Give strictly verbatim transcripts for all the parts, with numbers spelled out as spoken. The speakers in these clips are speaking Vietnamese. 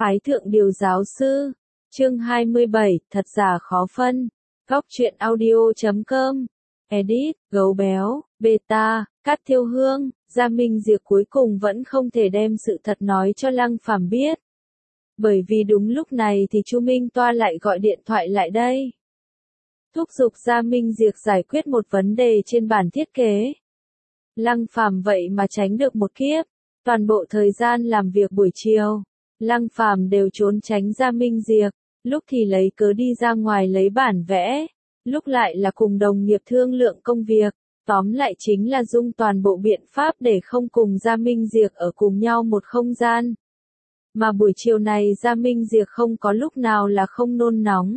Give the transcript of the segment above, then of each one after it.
Ái thượng điều giáo sư. Chương hai mươi bảy, thật giả khó phân. Góc truyện audio chấm com. Edit, gấu béo, beta, Cát Thiêu Hương, Gia Minh Diệp cuối cùng vẫn không thể đem sự thật nói cho Lăng Phàm biết. Bởi vì đúng lúc này thì Chu Minh Toa lại gọi điện thoại lại đây. Thúc giục Gia Minh Diệp giải quyết một vấn đề trên bản thiết kế. Lăng Phàm vậy mà tránh được một kiếp. Toàn bộ thời gian làm việc buổi chiều, Lăng Phàm đều trốn tránh Gia Minh Diệp, lúc thì lấy cớ đi ra ngoài lấy bản vẽ, lúc lại là cùng đồng nghiệp thương lượng công việc, tóm lại chính là dùng toàn bộ biện pháp để không cùng Gia Minh Diệp ở cùng nhau một không gian. Mà buổi chiều này Gia Minh Diệp không có lúc nào là không nôn nóng.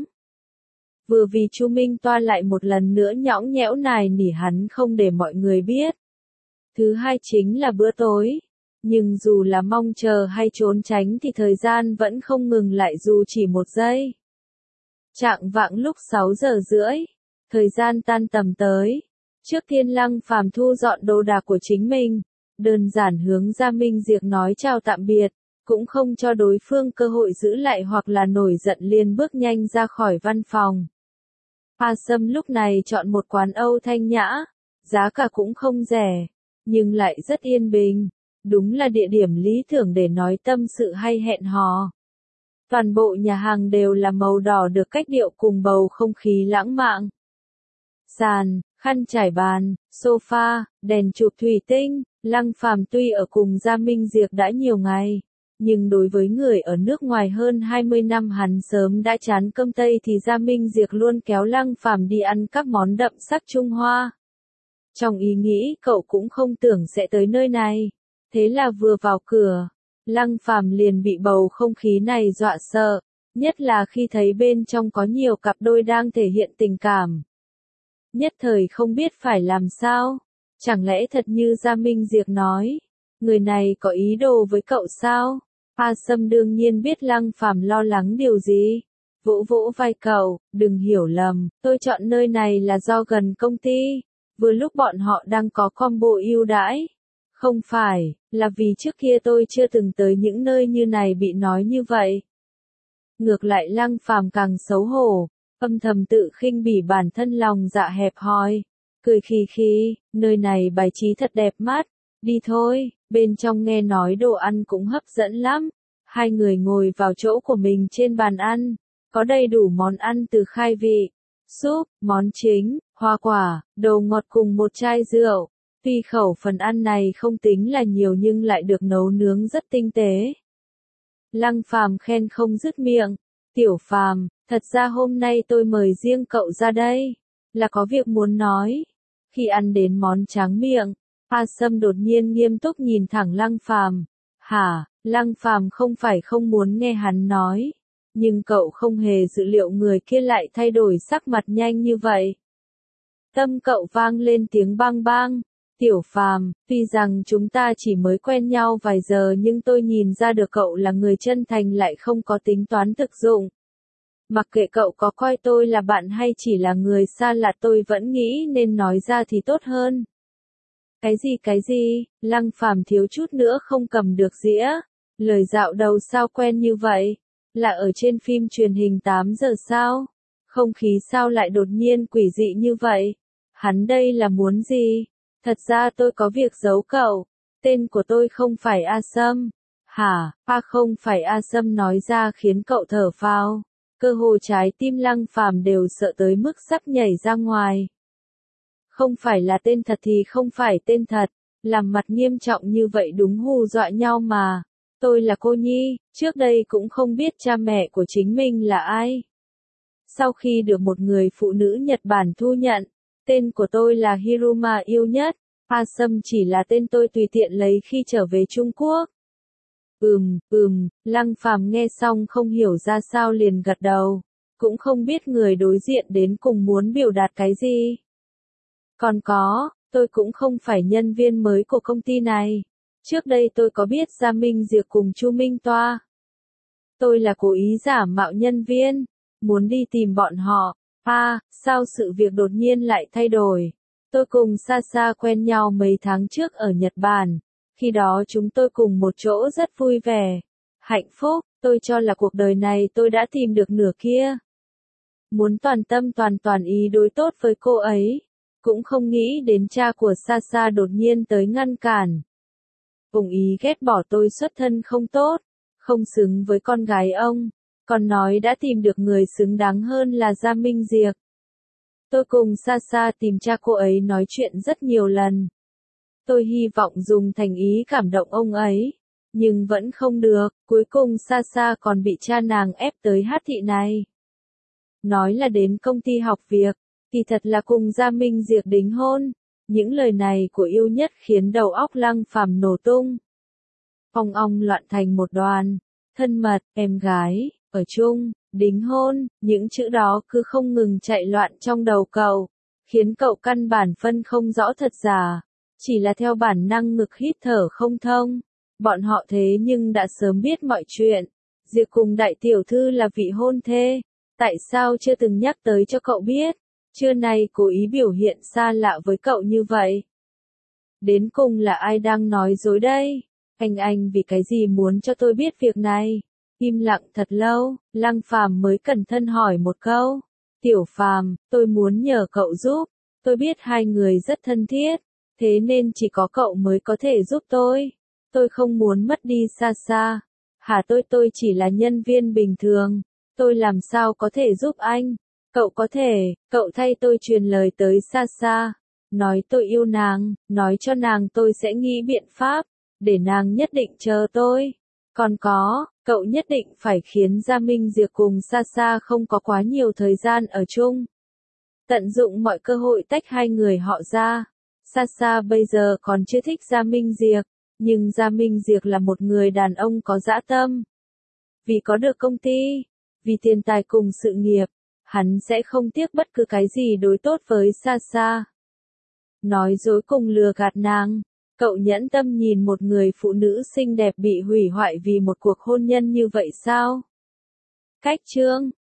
Vừa vì Chu Minh Toa lại một lần nữa nhõng nhẽo nài nỉ hắn không để mọi người biết. Thứ hai chính là bữa tối. Nhưng dù là mong chờ hay trốn tránh thì thời gian vẫn không ngừng lại dù chỉ một giây. Trạng vạng lúc sáu giờ rưỡi, thời gian tan tầm tới. Trước tiên Lăng Phàm thu dọn đồ đạc của chính mình, đơn giản hướng Gia Minh Diệp nói chào tạm biệt, cũng không cho đối phương cơ hội giữ lại hoặc là nổi giận liền bước nhanh ra khỏi văn phòng. A Sâm lúc này chọn một quán Âu thanh nhã, giá cả cũng không rẻ, nhưng lại rất yên bình. Đúng là địa điểm lý tưởng để nói tâm sự hay hẹn hò. Toàn bộ nhà hàng đều là màu đỏ được cách điệu cùng bầu không khí lãng mạn. Sàn, khăn trải bàn, sofa, đèn chụp thủy tinh, Lăng Phàm tuy ở cùng Gia Minh Diệp đã nhiều ngày, nhưng đối với người ở nước ngoài hơn hai mươi năm hắn sớm đã chán cơm Tây thì Gia Minh Diệp luôn kéo Lăng Phàm đi ăn các món đậm sắc Trung Hoa. Trong ý nghĩ cậu cũng không tưởng sẽ tới nơi này. Thế là vừa vào cửa, Lăng Phàm liền bị bầu không khí này dọa sợ, nhất là khi thấy bên trong có nhiều cặp đôi đang thể hiện tình cảm. Nhất thời không biết phải làm sao, chẳng lẽ thật như Gia Minh Diệp nói, người này có ý đồ với cậu sao? A Sâm đương nhiên biết Lăng Phàm lo lắng điều gì, vỗ vỗ vai cậu, đừng hiểu lầm, tôi chọn nơi này là do gần công ty, vừa lúc bọn họ đang có combo ưu đãi. Không phải, là vì trước kia tôi chưa từng tới những nơi như này bị nói như vậy. Ngược lại Lăng Phàm càng xấu hổ, âm thầm tự khinh bỉ bản thân lòng dạ hẹp hòi, cười khì khì, nơi này bài trí thật đẹp mắt, đi thôi, bên trong nghe nói đồ ăn cũng hấp dẫn lắm. Hai người ngồi vào chỗ của mình trên bàn ăn, có đầy đủ món ăn từ khai vị, súp, món chính, hoa quả, đồ ngọt cùng một chai rượu. Tuy khẩu phần ăn này không tính là nhiều nhưng lại được nấu nướng rất tinh tế. Lăng Phàm khen không dứt miệng, Tiểu Phàm, thật ra hôm nay tôi mời riêng cậu ra đây, là có việc muốn nói. Khi ăn đến món tráng miệng, A Sâm đột nhiên nghiêm túc nhìn thẳng Lăng Phàm. Hả, Lăng Phàm không phải không muốn nghe hắn nói, nhưng cậu không hề dự liệu người kia lại thay đổi sắc mặt nhanh như vậy. Tâm cậu vang lên tiếng bang bang. Tiểu Phàm, tuy rằng chúng ta chỉ mới quen nhau vài giờ nhưng tôi nhìn ra được cậu là người chân thành lại không có tính toán thực dụng. Mặc kệ cậu có coi tôi là bạn hay chỉ là người xa lạ tôi vẫn nghĩ nên nói ra thì tốt hơn. Cái gì cái gì, Lăng Phàm thiếu chút nữa không cầm được dĩa. Lời dạo đầu sao quen như vậy? Là ở trên phim truyền hình tám giờ sao? Không khí sao lại đột nhiên quỷ dị như vậy? Hắn đây là muốn gì? Thật ra tôi có việc giấu cậu, tên của tôi không phải A Sâm. Hả, A không phải A Sâm nói ra khiến cậu thở phào. Cơ hồ trái tim Lăng Phàm đều sợ tới mức sắp nhảy ra ngoài. Không phải là tên thật thì không phải tên thật, làm mặt nghiêm trọng như vậy đúng hù dọa nhau mà. Tôi là cô Nhi, trước đây cũng không biết cha mẹ của chính mình là ai. Sau khi được một người phụ nữ Nhật Bản thu nhận, tên của tôi là Hiruma yêu nhất, A Sâm chỉ là tên tôi tùy tiện lấy khi trở về Trung Quốc. Ừm, ừm, Lăng Phàm nghe xong không hiểu ra sao liền gật đầu, cũng không biết người đối diện đến cùng muốn biểu đạt cái gì. Còn có, tôi cũng không phải nhân viên mới của công ty này. Trước đây tôi có biết Gia Minh Diệp cùng Chu Minh Toa. Tôi là cố ý giả mạo nhân viên, muốn đi tìm bọn họ. À, sao sự việc đột nhiên lại thay đổi? Tôi cùng Sasa quen nhau mấy tháng trước ở Nhật Bản, khi đó chúng tôi cùng một chỗ rất vui vẻ. hạnh phúc, tôi cho là cuộc đời này tôi đã tìm được nửa kia. Muốn toàn tâm toàn toàn ý đối tốt với cô ấy, cũng không nghĩ đến cha của Sasa đột nhiên tới ngăn cản. Cùng ý ghét bỏ tôi xuất thân không tốt, không xứng với con gái ông, còn nói đã tìm được người xứng đáng hơn là Gia Minh Diệp. Tôi cùng Sasa tìm cha cô ấy nói chuyện rất nhiều lần. Tôi hy vọng dùng thành ý cảm động ông ấy, nhưng vẫn không được, cuối cùng Sasa còn bị cha nàng ép tới hát thị này. Nói là đến công ty học việc, thì thật là cùng Gia Minh Diệp đính hôn. Những lời này của yêu nhất khiến đầu óc Lăng Phàm nổ tung. Ong ong loạn thành một đoàn, thân mật, em gái, ở chung, đính hôn, những chữ đó cứ không ngừng chạy loạn trong đầu cậu, khiến cậu căn bản phân không rõ thật giả, chỉ là theo bản năng ngực hít thở không thông. Bọn họ thế nhưng đã sớm biết mọi chuyện, Diệp cùng đại tiểu thư là vị hôn thê, tại sao chưa từng nhắc tới cho cậu biết, trưa nay cố ý biểu hiện xa lạ với cậu như vậy. Đến cùng là ai đang nói dối đây? Anh anh vì cái gì muốn cho tôi biết việc này? Im lặng thật lâu, Lăng Phàm mới cẩn thận hỏi một câu. Tiểu Phàm, tôi muốn nhờ cậu giúp, tôi biết hai người rất thân thiết, thế nên chỉ có cậu mới có thể giúp tôi. Tôi không muốn mất đi Sasa. Hả tôi tôi chỉ là nhân viên bình thường, tôi làm sao có thể giúp anh? Cậu có thể, cậu thay tôi truyền lời tới Sasa, nói tôi yêu nàng, nói cho nàng tôi sẽ nghĩ biện pháp, để nàng nhất định chờ tôi. Còn có, cậu nhất định phải khiến Gia Minh Diệp cùng Sasa không có quá nhiều thời gian ở chung. Tận dụng mọi cơ hội tách hai người họ ra. Sasa bây giờ còn chưa thích Gia Minh Diệp, nhưng Gia Minh Diệp là một người đàn ông có dã tâm. Vì có được công ty, vì tiền tài cùng sự nghiệp, hắn sẽ không tiếc bất cứ cái gì đối tốt với Sasa. Nói dối cùng lừa gạt nàng, cậu nhẫn tâm nhìn một người phụ nữ xinh đẹp bị hủy hoại vì một cuộc hôn nhân như vậy sao? Cách chương